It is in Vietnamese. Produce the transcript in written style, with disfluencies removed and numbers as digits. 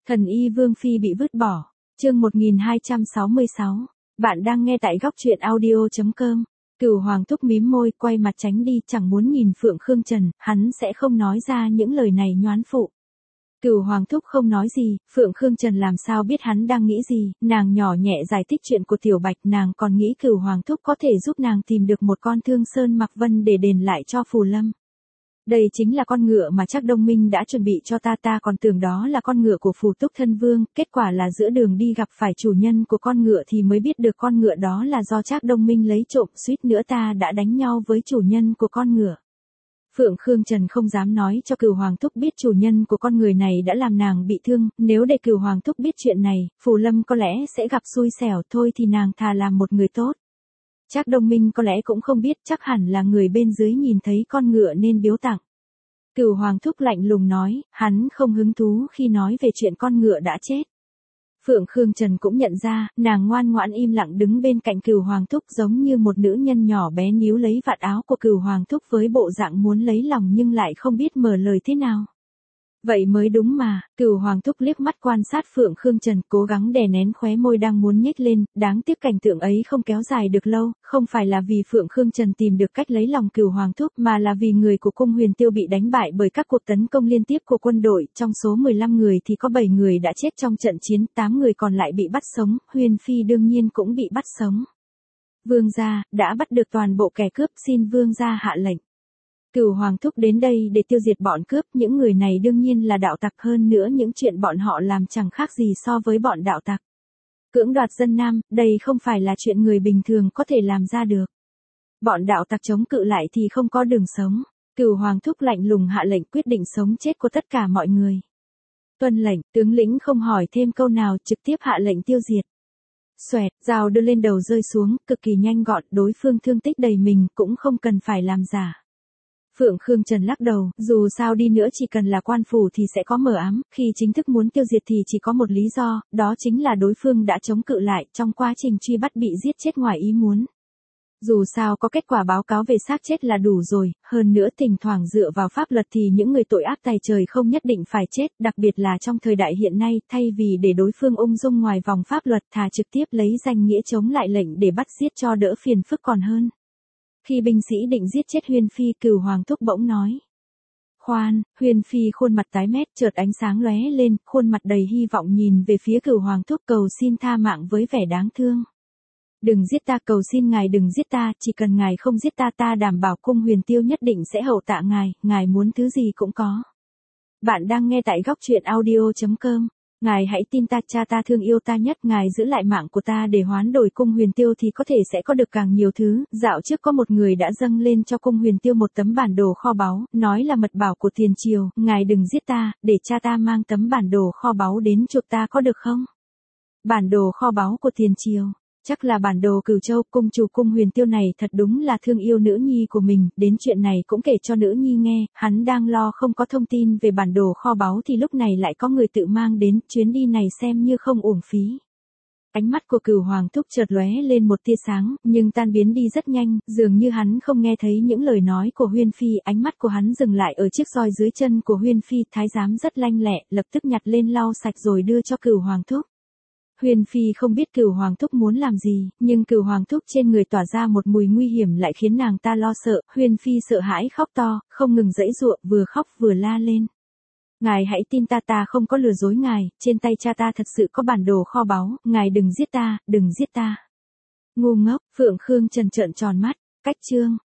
Thần y Vương Phi bị vứt bỏ. Chương 1266. Bạn đang nghe tại góc truyện audio.com. Cửu Hoàng Thúc mím môi, quay mặt tránh đi, chẳng muốn nhìn Phượng Khương Trần, hắn sẽ không nói ra những lời này nhoán phụ. Cửu Hoàng Thúc không nói gì, Phượng Khương Trần làm sao biết hắn đang nghĩ gì, nàng nhỏ nhẹ giải thích chuyện của Tiểu Bạch, nàng còn nghĩ Cửu Hoàng Thúc có thể giúp nàng tìm được một con Thương Sơn Mặc Vân để đền lại cho Phù Lâm. Đây chính là con ngựa mà Trác Đông Minh đã chuẩn bị cho ta còn tưởng đó là con ngựa của Phù Túc Thân Vương, kết quả là giữa đường đi gặp phải chủ nhân của con ngựa thì mới biết được con ngựa đó là do Trác Đông Minh lấy trộm, suýt nữa ta đã đánh nhau với chủ nhân của con ngựa. Phượng Khương Trần không dám nói cho Cửu Hoàng Thúc biết chủ nhân của con người này đã làm nàng bị thương, nếu để Cửu Hoàng Thúc biết chuyện này, Phù Lâm có lẽ sẽ gặp xui xẻo, thôi thì nàng thà làm một người tốt. Trác Đông Minh có lẽ cũng không biết, chắc hẳn là người bên dưới nhìn thấy con ngựa nên biếu tặng. Cửu Hoàng Thúc lạnh lùng nói, hắn không hứng thú khi nói về chuyện con ngựa đã chết. Phượng Khương Trần cũng nhận ra, nàng ngoan ngoãn im lặng đứng bên cạnh Cửu Hoàng Thúc giống như một nữ nhân nhỏ bé níu lấy vạt áo của Cửu Hoàng Thúc với bộ dạng muốn lấy lòng nhưng lại không biết mở lời thế nào. Vậy mới đúng mà, Cửu Hoàng Thúc liếc mắt quan sát Phượng Khương Trần, cố gắng đè nén khóe môi đang muốn nhếch lên, đáng tiếc cảnh tượng ấy không kéo dài được lâu, không phải là vì Phượng Khương Trần tìm được cách lấy lòng Cửu Hoàng Thúc mà là vì người của cung Huyền Tiêu bị đánh bại bởi các cuộc tấn công liên tiếp của quân đội, trong số 15 người thì có 7 người đã chết trong trận chiến, 8 người còn lại bị bắt sống, Huyền Phi đương nhiên cũng bị bắt sống. Vương gia, đã bắt được toàn bộ kẻ cướp, xin vương gia hạ lệnh. Cửu Hoàng Thúc đến đây để tiêu diệt bọn cướp, những người này đương nhiên là đạo tặc, hơn nữa những chuyện bọn họ làm chẳng khác gì so với bọn đạo tặc. Cưỡng đoạt dân nam, đây không phải là chuyện người bình thường có thể làm ra được. Bọn đạo tặc chống cự lại thì không có đường sống. Cửu Hoàng Thúc lạnh lùng hạ lệnh quyết định sống chết của tất cả mọi người. Tuân lệnh, tướng lĩnh không hỏi thêm câu nào, trực tiếp hạ lệnh tiêu diệt. Xoẹt, dao đưa lên đầu rơi xuống, cực kỳ nhanh gọn, đối phương thương tích đầy mình cũng không cần phải làm giả. Phượng Khương Trần lắc đầu, dù sao đi nữa chỉ cần là quan phủ thì sẽ có mờ ám, khi chính thức muốn tiêu diệt thì chỉ có một lý do, đó chính là đối phương đã chống cự lại, trong quá trình truy bắt bị giết chết ngoài ý muốn. Dù sao có kết quả báo cáo về xác chết là đủ rồi, hơn nữa thỉnh thoảng dựa vào pháp luật thì những người tội ác tày trời không nhất định phải chết, đặc biệt là trong thời đại hiện nay, thay vì để đối phương ung dung ngoài vòng pháp luật thà trực tiếp lấy danh nghĩa chống lại lệnh để bắt giết cho đỡ phiền phức còn hơn. Khi binh sĩ định giết chết Huyền Phi, Cửu Hoàng Thúc bỗng nói. Khoan, Huyền Phi khuôn mặt tái mét, chợt ánh sáng lóe lên, khuôn mặt đầy hy vọng nhìn về phía Cửu Hoàng Thúc, cầu xin tha mạng với vẻ đáng thương. Đừng giết ta, cầu xin ngài đừng giết ta, chỉ cần ngài không giết ta, ta đảm bảo cung Huyền Tiêu nhất định sẽ hậu tạ ngài muốn thứ gì cũng có. Bạn đang nghe tại góc truyện audio.com. Ngài hãy tin ta, cha ta thương yêu ta nhất, ngài giữ lại mạng của ta để hoán đổi cung Huyền Tiêu thì có thể sẽ có được càng nhiều thứ. Dạo trước có một người đã dâng lên cho cung Huyền Tiêu một tấm bản đồ kho báu, nói là mật bảo của tiền triều, ngài đừng giết ta, để cha ta mang tấm bản đồ kho báu đến chuộc ta có được không? Bản đồ kho báu của tiền triều, chắc là bản đồ Cửu Châu, cung chủ cung Huyền Tiêu này thật đúng là thương yêu nữ nhi của mình, đến chuyện này cũng kể cho nữ nhi nghe, hắn đang lo không có thông tin về bản đồ kho báu thì lúc này lại có người tự mang đến, chuyến đi này xem như không uổng phí. Ánh mắt của Cửu Hoàng Thúc chợt lóe lên một tia sáng, nhưng tan biến đi rất nhanh, dường như hắn không nghe thấy những lời nói của Huyền Phi, ánh mắt của hắn dừng lại ở chiếc roi dưới chân của Huyền Phi, thái giám rất lanh lẹ, lập tức nhặt lên lau sạch rồi đưa cho Cửu Hoàng Thúc. Huyền Phi không biết Cửu Hoàng Thúc muốn làm gì, nhưng Cửu Hoàng Thúc trên người tỏa ra một mùi nguy hiểm lại khiến nàng ta lo sợ, Huyền Phi sợ hãi khóc to, không ngừng giãy giụa, vừa khóc vừa la lên. Ngài hãy tin ta, ta không có lừa dối ngài, trên tay cha ta thật sự có bản đồ kho báu, ngài đừng giết ta, đừng giết ta. Ngu ngốc, Phượng Khương Trần trợn tròn mắt, cách chương.